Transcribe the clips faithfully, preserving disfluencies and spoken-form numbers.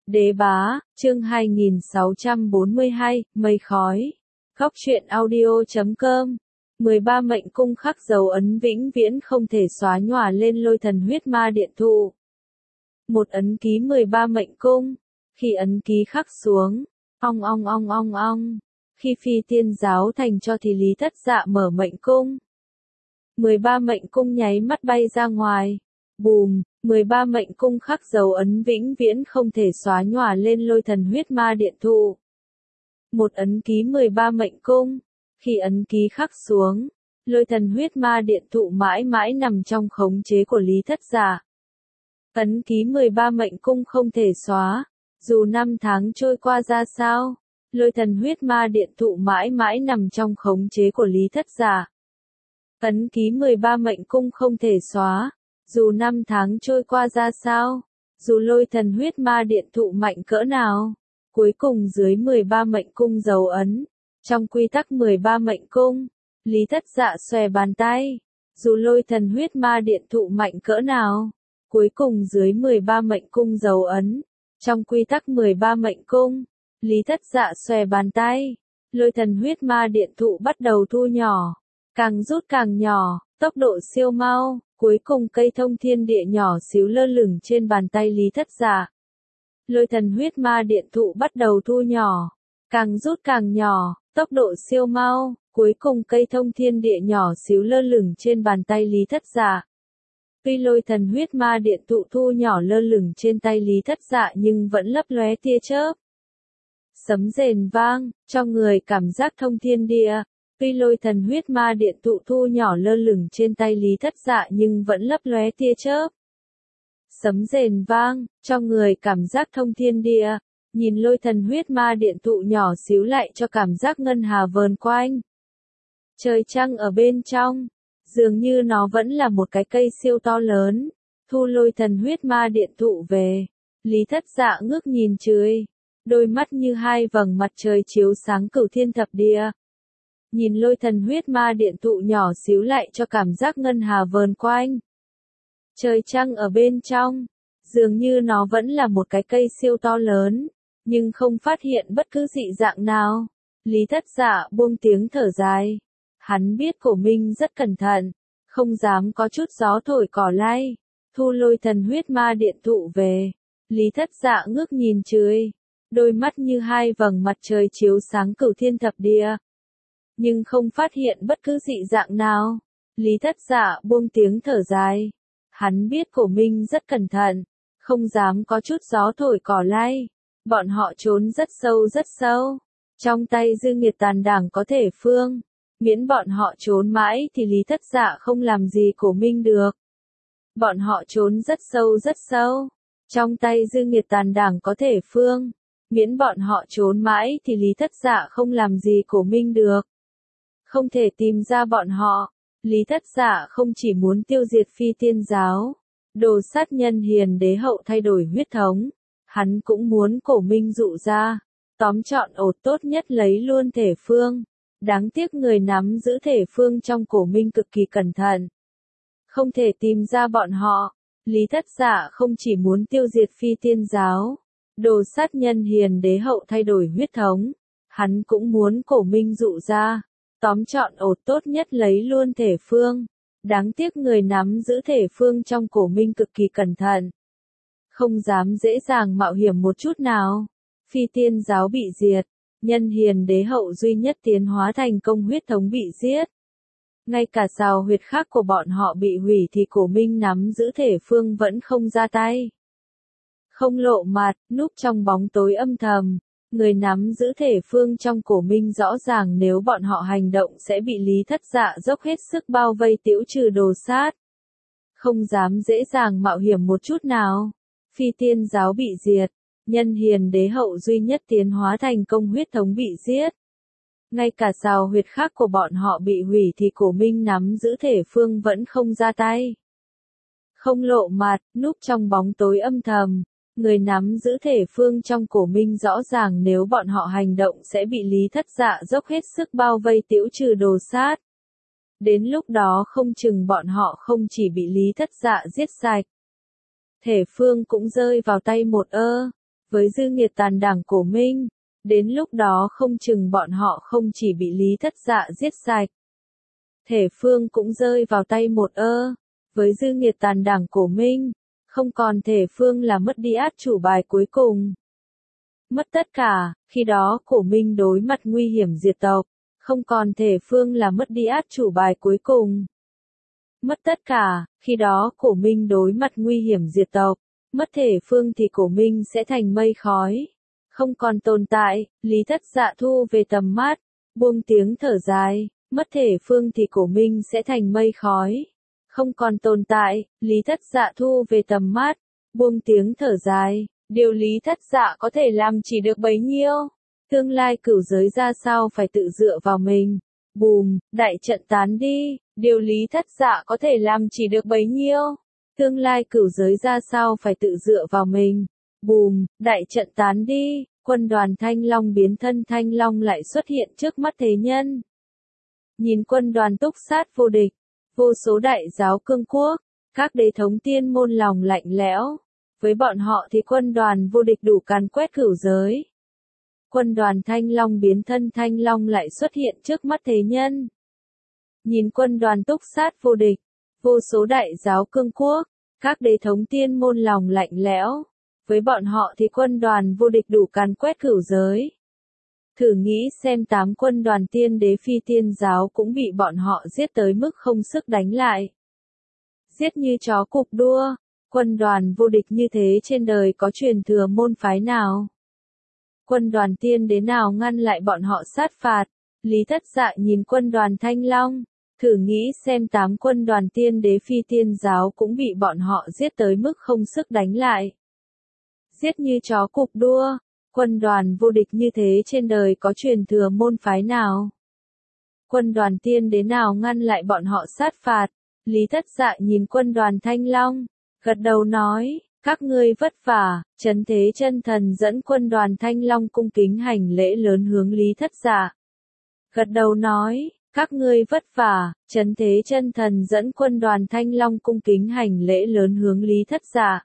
Đế bá, chương hai nghìn sáu trăm bốn mươi hai, mây khói. Góc truyện audio chấm com. mười ba mệnh cung khắc dấu ấn vĩnh viễn không thể xóa nhòa lên lôi thần huyết ma điện thụ. Một ấn ký mười ba mệnh cung. Khi ấn ký khắc xuống, ong ong ong ong ong. Khi phi tiên giáo thành cho thì Lý Thất Dạ mở mệnh cung. mười ba mệnh cung nháy mắt bay ra ngoài. Bùm, mười ba mệnh cung khắc dấu ấn vĩnh viễn không thể xóa nhòa lên lôi thần huyết ma điện thụ. Một ấn ký mười ba mệnh cung. Khi ấn ký khắc xuống, lôi thần huyết ma điện thụ mãi mãi nằm trong khống chế của Lý Thất Dạ. Ấn ký mười ba mệnh cung không thể xóa, dù năm tháng trôi qua ra sao, lôi thần huyết ma điện thụ mãi mãi nằm trong khống chế của Lý Thất Dạ. Ấn ký mười ba mệnh cung không thể xóa, dù năm tháng trôi qua ra sao, dù lôi thần huyết ma điện thụ mạnh cỡ nào, cuối cùng dưới mười ba mệnh cung dấu ấn, trong quy tắc mười ba mệnh cung, Lý Thất Dạ xòe bàn tay, dù lôi thần huyết ma điện thụ mạnh cỡ nào, cuối cùng dưới mười ba mệnh cung dấu ấn, trong quy tắc mười ba mệnh cung, Lý Thất Dạ xòe bàn tay, lôi thần huyết ma điện thụ bắt đầu thu nhỏ, càng rút càng nhỏ, tốc độ siêu mau. Cuối cùng cây thông thiên địa nhỏ xíu lơ lửng trên bàn tay Lý Thất Dạ. Lôi thần huyết ma điện thụ bắt đầu thu nhỏ, càng rút càng nhỏ, tốc độ siêu mau, cuối cùng cây thông thiên địa nhỏ xíu lơ lửng trên bàn tay Lý Thất Dạ. Tuy lôi thần huyết ma điện thụ thu nhỏ lơ lửng trên tay Lý Thất Dạ nhưng vẫn lấp lóe tia chớp. Sấm rền vang, cho người cảm giác thông thiên địa. Tuy lôi thần huyết ma điện thụ thu nhỏ lơ lửng trên tay Lý Thất Dạ nhưng vẫn lấp lóe tia chớp. Sấm rền vang, cho người cảm giác thông thiên địa, nhìn lôi thần huyết ma điện thụ nhỏ xíu lại cho cảm giác ngân hà vờn quanh. Trời trăng ở bên trong, dường như nó vẫn là một cái cây siêu to lớn, thu lôi thần huyết ma điện thụ về. Lý Thất Dạ ngước nhìn trời, đôi mắt như hai vầng mặt trời chiếu sáng cửu thiên thập địa. Nhìn lôi thần huyết ma điện thụ nhỏ xíu lại cho cảm giác ngân hà vờn quanh. Trời trăng ở bên trong, dường như nó vẫn là một cái cây siêu to lớn, nhưng không phát hiện bất cứ dị dạng nào. Lý Thất Dạ buông tiếng thở dài. Hắn biết cổ minh rất cẩn thận, không dám có chút gió thổi cỏ lay, thu lôi thần huyết ma điện thụ về. Lý Thất Dạ ngước nhìn trời, đôi mắt như hai vầng mặt trời chiếu sáng cửu thiên thập địa. Nhưng không phát hiện bất cứ dị dạng nào. Lý Thất Dạ buông tiếng thở dài. Hắn biết cổ minh rất cẩn thận, không dám có chút gió thổi cỏ lay. Bọn họ trốn rất sâu rất sâu. Trong tay Dư Nghiệt tàn đảng có thể phương. Miễn bọn họ trốn mãi thì Lý Thất Dạ không làm gì cổ minh được. Bọn họ trốn rất sâu rất sâu. Trong tay Dư Nghiệt tàn đảng có thể phương. Miễn bọn họ trốn mãi thì Lý Thất Dạ không làm gì cổ minh được. Không thể tìm ra bọn họ, Lý Thất Dạ không chỉ muốn tiêu diệt phi tiên giáo, đồ sát nhân hiền đế hậu thay đổi huyết thống, hắn cũng muốn cổ minh dụ ra, tóm trọn ột tốt nhất lấy luôn thể phương. Đáng tiếc người nắm giữ thể phương trong cổ minh cực kỳ cẩn thận. Không thể tìm ra bọn họ, Lý Thất Dạ không chỉ muốn tiêu diệt phi tiên giáo, đồ sát nhân hiền đế hậu thay đổi huyết thống, hắn cũng muốn cổ minh dụ ra. Tóm trọn ột tốt nhất lấy luôn thể phương. Đáng tiếc người nắm giữ thể phương trong cổ minh cực kỳ cẩn thận. Không dám dễ dàng mạo hiểm một chút nào. Phi tiên giáo bị diệt. Nhân hiền đế hậu duy nhất tiến hóa thành công huyết thống bị giết. Ngay cả rào huyệt khác của bọn họ bị hủy thì cổ minh nắm giữ thể phương vẫn không ra tay. Không lộ mặt, núp trong bóng tối âm thầm. Người nắm giữ thể phương trong cổ minh rõ ràng nếu bọn họ hành động sẽ bị Lý Thất Dạ dốc hết sức bao vây tiễu trừ đồ sát. Không dám dễ dàng mạo hiểm một chút nào. Phi tiên giáo bị diệt. Nhân hiền đế hậu duy nhất tiến hóa thành công huyết thống bị giết. Ngay cả rào huyệt khác của bọn họ bị hủy thì cổ minh nắm giữ thể phương vẫn không ra tay. Không lộ mặt, núp trong bóng tối âm thầm. Người nắm giữ thể phương trong cổ minh rõ ràng nếu bọn họ hành động sẽ bị Lý Thất Dạ dốc hết sức bao vây tiễu trừ đồ sát. Đến lúc đó không chừng bọn họ không chỉ bị Lý Thất Dạ giết sạch. Thể phương cũng rơi vào tay một ơ. với dư nghiệt tàn đảng Cổ Minh, đến lúc đó không chừng bọn họ không chỉ bị Lý Thất Dạ giết sạch. Thể phương cũng rơi vào tay một ơ, với dư nghiệt tàn đảng Cổ Minh, không còn thể phương là mất đi át chủ bài cuối cùng. Mất tất cả, khi đó Cổ Minh đối mặt nguy hiểm diệt tộc, không còn thể phương là mất đi át chủ bài cuối cùng. Mất tất cả, khi đó Cổ Minh đối mặt nguy hiểm diệt tộc, mất thể phương thì Cổ Minh sẽ thành mây khói, không còn tồn tại. Lý Thất Dạ thu về tầm mắt, buông tiếng thở dài, mất thể phương thì Cổ Minh sẽ thành mây khói, không còn tồn tại. Lý Thất Dạ thu về tầm mắt, buông tiếng thở dài, điều Lý Thất Dạ có thể làm chỉ được bấy nhiêu. Tương lai cửu giới ra sao phải tự dựa vào mình. Bùm, đại trận tán đi, điều Lý Thất Dạ có thể làm chỉ được bấy nhiêu. Tương lai cửu giới ra sao phải tự dựa vào mình. Bùm, đại trận tán đi, quân đoàn Thanh Long biến thân Thanh Long lại xuất hiện trước mắt thế nhân. Nhìn quân đoàn túc sát vô địch, vô số đại giáo cương quốc, các đế thống tiên môn lòng lạnh lẽo. Với bọn họ thì quân đoàn vô địch đủ càn quét cửu giới. Quân đoàn Thanh Long biến thân Thanh Long lại xuất hiện trước mắt thế nhân. Nhìn quân đoàn túc sát vô địch, vô số đại giáo cương quốc, các đế thống tiên môn lòng lạnh lẽo. Với bọn họ thì quân đoàn vô địch đủ càn quét cửu giới. Thử nghĩ xem tám quân đoàn tiên đế phi tiên giáo cũng bị bọn họ giết tới mức không sức đánh lại. Giết như chó cục đua, quân đoàn vô địch như thế trên đời có truyền thừa môn phái nào? Quân đoàn tiên đế nào ngăn lại bọn họ sát phạt? Lý Thất Dạ nhìn quân đoàn Thanh Long, thử nghĩ xem tám quân đoàn tiên đế phi tiên giáo cũng bị bọn họ giết tới mức không sức đánh lại. Giết như chó cục đua, quân đoàn vô địch như thế trên đời có truyền thừa môn phái nào? Quân đoàn tiên đế nào ngăn lại bọn họ sát phạt? Lý Thất Dạ nhìn quân đoàn Thanh Long, gật đầu nói, các ngươi vất vả. Trấn Thế Chân Thần dẫn quân đoàn Thanh Long cung kính hành lễ lớn hướng Lý Thất Dạ. Gật đầu nói, các ngươi vất vả. Trấn Thế Chân Thần dẫn quân đoàn Thanh Long cung kính hành lễ lớn hướng Lý Thất Dạ.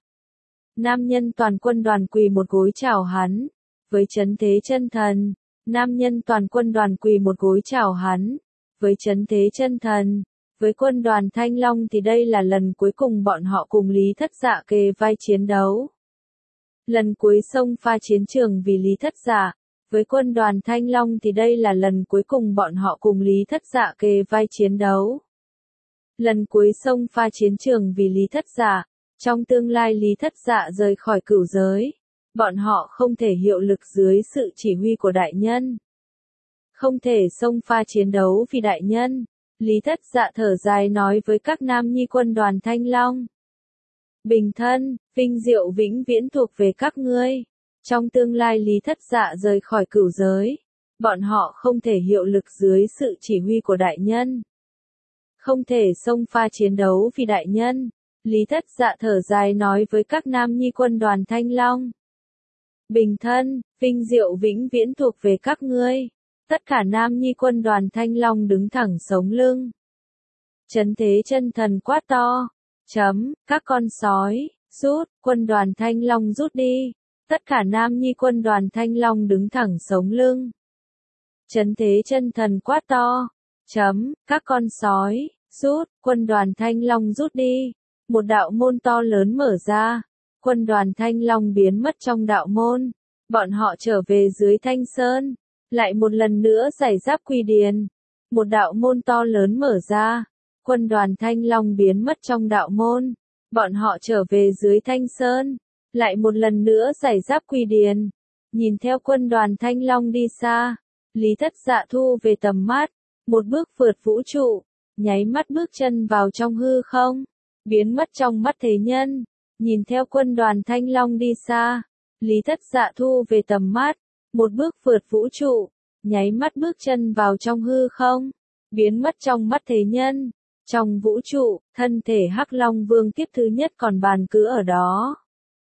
Nam nhân toàn quân đoàn quỳ một gối chào hắn. Với Trấn Thế Chân Thần, nam nhân toàn quân đoàn quỳ một gối chào hắn. Với Trấn Thế Chân Thần, với quân đoàn Thanh Long thì đây là lần cuối cùng bọn họ cùng Lý Thất Dạ kề vai chiến đấu. Lần cuối xông pha chiến trường vì Lý Thất Dạ, với quân đoàn Thanh Long thì đây là lần cuối cùng bọn họ cùng Lý Thất Dạ kề vai chiến đấu. Lần cuối xông pha chiến trường vì Lý Thất Dạ, trong tương lai Lý Thất Dạ rời khỏi cửu giới, bọn họ không thể hiệu lực dưới sự chỉ huy của đại nhân. Không thể xông pha chiến đấu vì đại nhân. Lý Thất Dạ thở dài nói với các nam nhi quân đoàn Thanh Long. Bình thân, vinh diệu vĩnh viễn thuộc về các ngươi. Trong tương lai Lý Thất Dạ rời khỏi cửu giới, bọn họ không thể hiệu lực dưới sự chỉ huy của đại nhân. Không thể xông pha chiến đấu vì đại nhân. Lý Thất Dạ thở dài nói với các nam nhi quân đoàn Thanh Long. Bình thân, vinh diệu vĩnh viễn thuộc về các ngươi. Tất cả nam nhi quân đoàn Thanh Long đứng thẳng sống lưng. Trấn Thế Chân Thần quát to. Chấm, các con sói, rút, quân đoàn Thanh Long rút đi. Tất cả nam nhi quân đoàn Thanh Long đứng thẳng sống lưng. Trấn Thế Chân Thần quát to. Chấm, các con sói, rút, quân đoàn Thanh Long rút đi. Một đạo môn to lớn mở ra. Quân đoàn Thanh Long biến mất trong đạo môn. Bọn họ trở về dưới Thanh Sơn. Lại một lần nữa giải giáp Quỳ Điền. Một đạo môn to lớn mở ra. Quân đoàn Thanh Long biến mất trong đạo môn. Bọn họ trở về dưới Thanh Sơn. Lại một lần nữa giải giáp Quỳ Điền. Nhìn theo quân đoàn Thanh Long đi xa. Lý Thất Dạ thu về tầm mắt. Một bước vượt vũ trụ. Nháy mắt bước chân vào trong hư không. Biến mất trong mắt thế nhân. Nhìn theo quân đoàn Thanh Long đi xa. Lý Thất Dạ thu về tầm mắt. Một bước vượt vũ trụ, nháy mắt bước chân vào trong hư không, biến mất trong mắt thế nhân. Trong vũ trụ, thân thể Hắc Long Vương kiếp thứ nhất còn bàn cứ ở đó.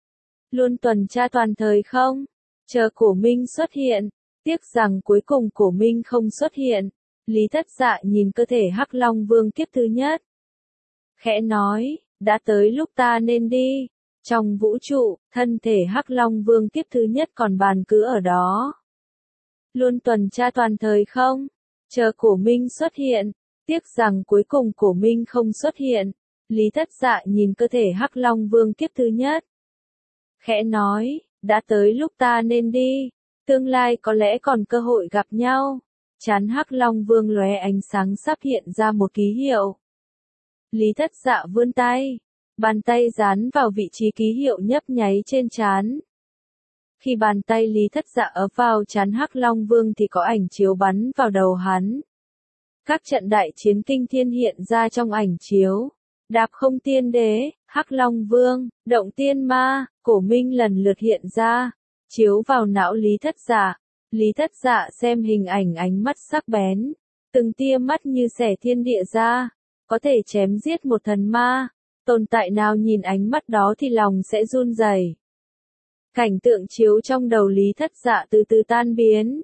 Luôn tuần tra toàn thời không, chờ Cổ Minh xuất hiện, tiếc rằng cuối cùng Cổ Minh không xuất hiện. Lý Thất Dạ nhìn cơ thể Hắc Long Vương kiếp thứ nhất. Khẽ nói, đã tới lúc ta nên đi. Trong vũ trụ, thân thể Hắc Long Vương kiếp thứ nhất còn bàn cứ ở đó. Luôn tuần tra toàn thời không? Chờ Cổ Minh xuất hiện. Tiếc rằng cuối cùng Cổ Minh không xuất hiện. Lý Thất Dạ nhìn cơ thể Hắc Long Vương kiếp thứ nhất. Khẽ nói, đã tới lúc ta nên đi. Tương lai có lẽ còn cơ hội gặp nhau. Trán Hắc Long Vương lóe ánh sáng sắp hiện ra một ký hiệu. Lý Thất Dạ vươn tay. Bàn tay dán vào vị trí ký hiệu nhấp nháy trên trán. Khi bàn tay Lý Thất Dạ ập vào trán Hắc Long Vương thì có ảnh chiếu bắn vào đầu hắn. Các trận đại chiến kinh thiên hiện ra trong ảnh chiếu. Đạp không tiên đế, Hắc Long Vương, động tiên ma, Cổ Minh lần lượt hiện ra, chiếu vào não Lý Thất Dạ. Lý Thất Dạ xem hình ảnh ánh mắt sắc bén, từng tia mắt như xẻ thiên địa ra, có thể chém giết một thần ma. Tồn tại nào nhìn ánh mắt đó thì lòng sẽ run rẩy. Cảnh tượng chiếu trong đầu Lý Thất Dạ từ từ tan biến.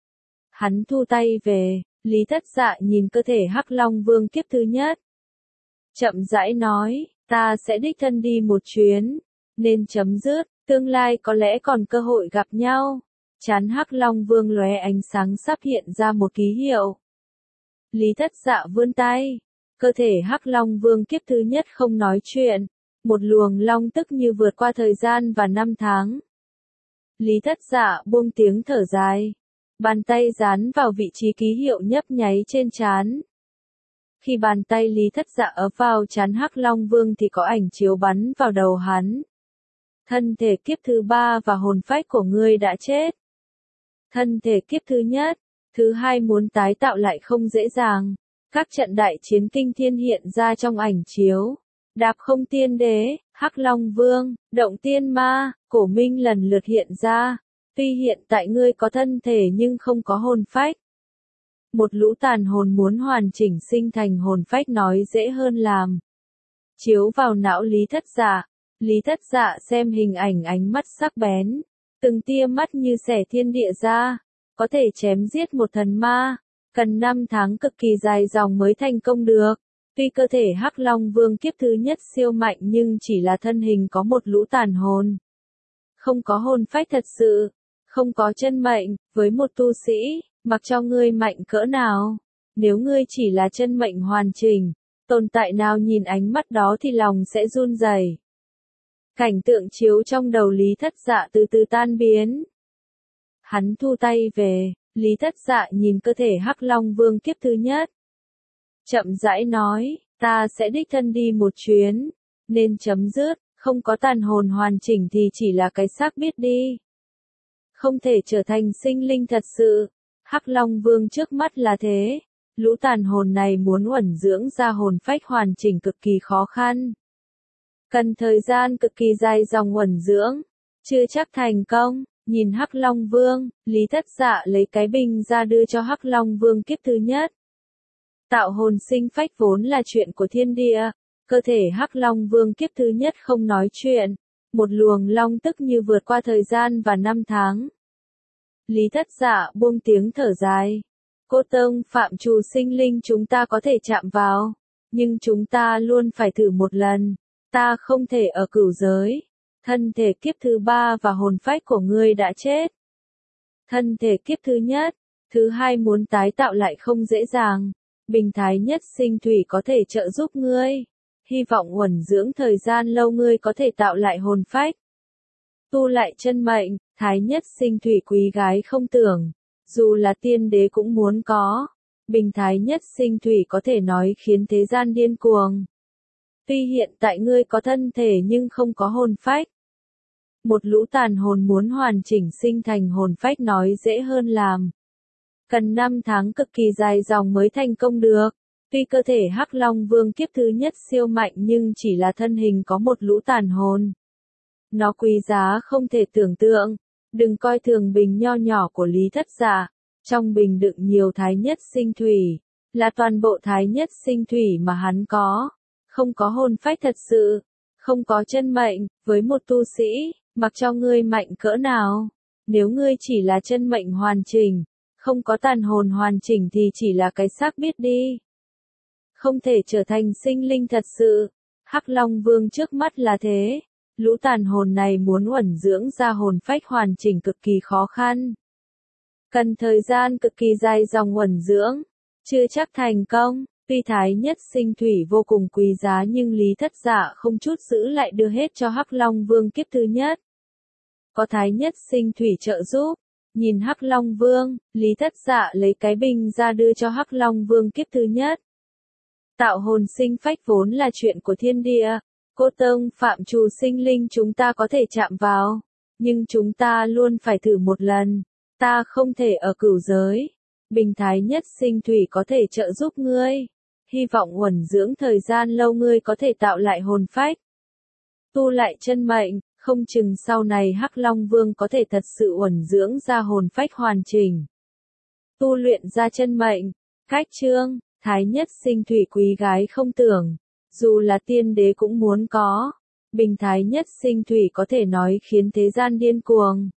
Hắn thu tay về, Lý Thất Dạ nhìn cơ thể Hắc Long Vương kiếp thứ nhất. Chậm rãi nói, ta sẽ đích thân đi một chuyến, nên chấm dứt, tương lai có lẽ còn cơ hội gặp nhau. Trán Hắc Long Vương lóe ánh sáng sắp hiện ra một ký hiệu. Lý Thất Dạ vươn tay. Cơ thể Hắc Long Vương kiếp thứ nhất không nói chuyện, một luồng long tức như vượt qua thời gian và năm tháng. Lý Thất Dạ buông tiếng thở dài, bàn tay dán vào vị trí ký hiệu nhấp nháy trên trán. Khi bàn tay Lý Thất Dạ ập vào trán Hắc Long Vương thì có ảnh chiếu bắn vào đầu hắn. Thân thể kiếp thứ ba và hồn phách của ngươi đã chết. Thân thể kiếp thứ nhất, thứ hai muốn tái tạo lại không dễ dàng. Các trận đại chiến kinh thiên hiện ra trong ảnh chiếu. Đạp không tiên đế, Hắc Long Vương, động tiên ma, Cổ Minh lần lượt hiện ra. Tuy hiện tại ngươi có thân thể nhưng không có hồn phách. Một lũ tàn hồn muốn hoàn chỉnh sinh thành hồn phách nói dễ hơn làm. Chiếu vào não Lý Thất Dạ. Lý Thất Dạ xem hình ảnh ánh mắt sắc bén. Từng tia mắt như xẻ thiên địa ra. Có thể chém giết một thần ma. Cần năm tháng cực kỳ dài dòng mới thành công được. Tuy cơ thể Hắc Long Vương kiếp thứ nhất siêu mạnh nhưng chỉ là thân hình có một lũ tàn hồn. Không có hồn phách thật sự. Không có chân mệnh, với một tu sĩ, mặc cho ngươi mạnh cỡ nào. Nếu ngươi chỉ là chân mệnh hoàn chỉnh, tồn tại nào nhìn ánh mắt đó thì lòng sẽ run rẩy. Cảnh tượng chiếu trong đầu Lý Thất Dạ từ từ tan biến. Hắn thu tay về. Lý Thất Dạ nhìn cơ thể Hắc Long Vương kiếp thứ nhất. Chậm rãi nói, ta sẽ đích thân đi một chuyến, nên chấm dứt, không có tàn hồn hoàn chỉnh thì chỉ là cái xác biết đi. Không thể trở thành sinh linh thật sự. Hắc Long Vương trước mắt là thế. Lũ tàn hồn này muốn uẩn dưỡng ra hồn phách hoàn chỉnh cực kỳ khó khăn. Cần thời gian cực kỳ dài dòng uẩn dưỡng, chưa chắc thành công. Nhìn Hắc Long Vương, Lý Thất Dạ lấy cái bình ra đưa cho Hắc Long Vương kiếp thứ nhất. Tạo hồn sinh phách vốn là chuyện của thiên địa, cơ thể Hắc Long Vương kiếp thứ nhất không nói chuyện, một luồng long tức như vượt qua thời gian và năm tháng. Lý Thất Dạ buông tiếng thở dài. Cô tông phạm trù sinh linh chúng ta có thể chạm vào, nhưng chúng ta luôn phải thử một lần, ta không thể ở cửu giới. Thân thể kiếp thứ ba và hồn phách của ngươi đã chết. Thân thể kiếp thứ nhất, thứ hai muốn tái tạo lại không dễ dàng. Bình thái nhất sinh thủy có thể trợ giúp ngươi. Hy vọng uẩn dưỡng thời gian lâu ngươi có thể tạo lại hồn phách. Tu lại chân mệnh, thái nhất sinh thủy quý gái không tưởng. Dù là tiên đế cũng muốn có. Bình thái nhất sinh thủy có thể nói khiến thế gian điên cuồng. Tuy hiện tại ngươi có thân thể nhưng không có hồn phách. Một lũ tàn hồn muốn hoàn chỉnh sinh thành hồn phách nói dễ hơn làm. Cần năm tháng cực kỳ dài dòng mới thành công được. Tuy cơ thể Hắc Long Vương kiếp thứ nhất siêu mạnh nhưng chỉ là thân hình có một lũ tàn hồn. Nó quý giá không thể tưởng tượng. Đừng coi thường bình nho nhỏ của Lý Thất Dạ. Trong bình đựng nhiều thái nhất sinh thủy. Là toàn bộ thái nhất sinh thủy mà hắn có. Không có hồn phách thật sự. Không có chân mệnh, với một tu sĩ, mặc cho ngươi mạnh cỡ nào. Nếu ngươi chỉ là chân mệnh hoàn chỉnh, không có tàn hồn hoàn chỉnh thì chỉ là cái xác biết đi. Không thể trở thành sinh linh thật sự. Hắc Long Vương trước mắt là thế. Lũ tàn hồn này muốn uẩn dưỡng ra hồn phách hoàn chỉnh cực kỳ khó khăn. Cần thời gian cực kỳ dài dòng uẩn dưỡng, chưa chắc thành công. Tuy thái nhất sinh thủy vô cùng quý giá nhưng Lý Thất Dạ không chút giữ lại đưa hết cho Hắc Long Vương kiếp thứ nhất. Có thái nhất sinh thủy trợ giúp, nhìn Hắc Long Vương, Lý Thất Dạ lấy cái bình ra đưa cho Hắc Long Vương kiếp thứ nhất. Tạo hồn sinh phách vốn là chuyện của thiên địa, cô tông phạm trù sinh linh chúng ta có thể chạm vào, nhưng chúng ta luôn phải thử một lần, ta không thể ở cửu giới. Bình thái nhất sinh thủy có thể trợ giúp ngươi, hy vọng uẩn dưỡng thời gian lâu ngươi có thể tạo lại hồn phách, tu lại chân mệnh, không chừng sau này Hắc Long Vương có thể thật sự uẩn dưỡng ra hồn phách hoàn chỉnh, tu luyện ra chân mệnh. Cách chương, thái nhất sinh thủy quý gái không tưởng, dù là tiên đế cũng muốn có. Bình thái nhất sinh thủy có thể nói khiến thế gian điên cuồng.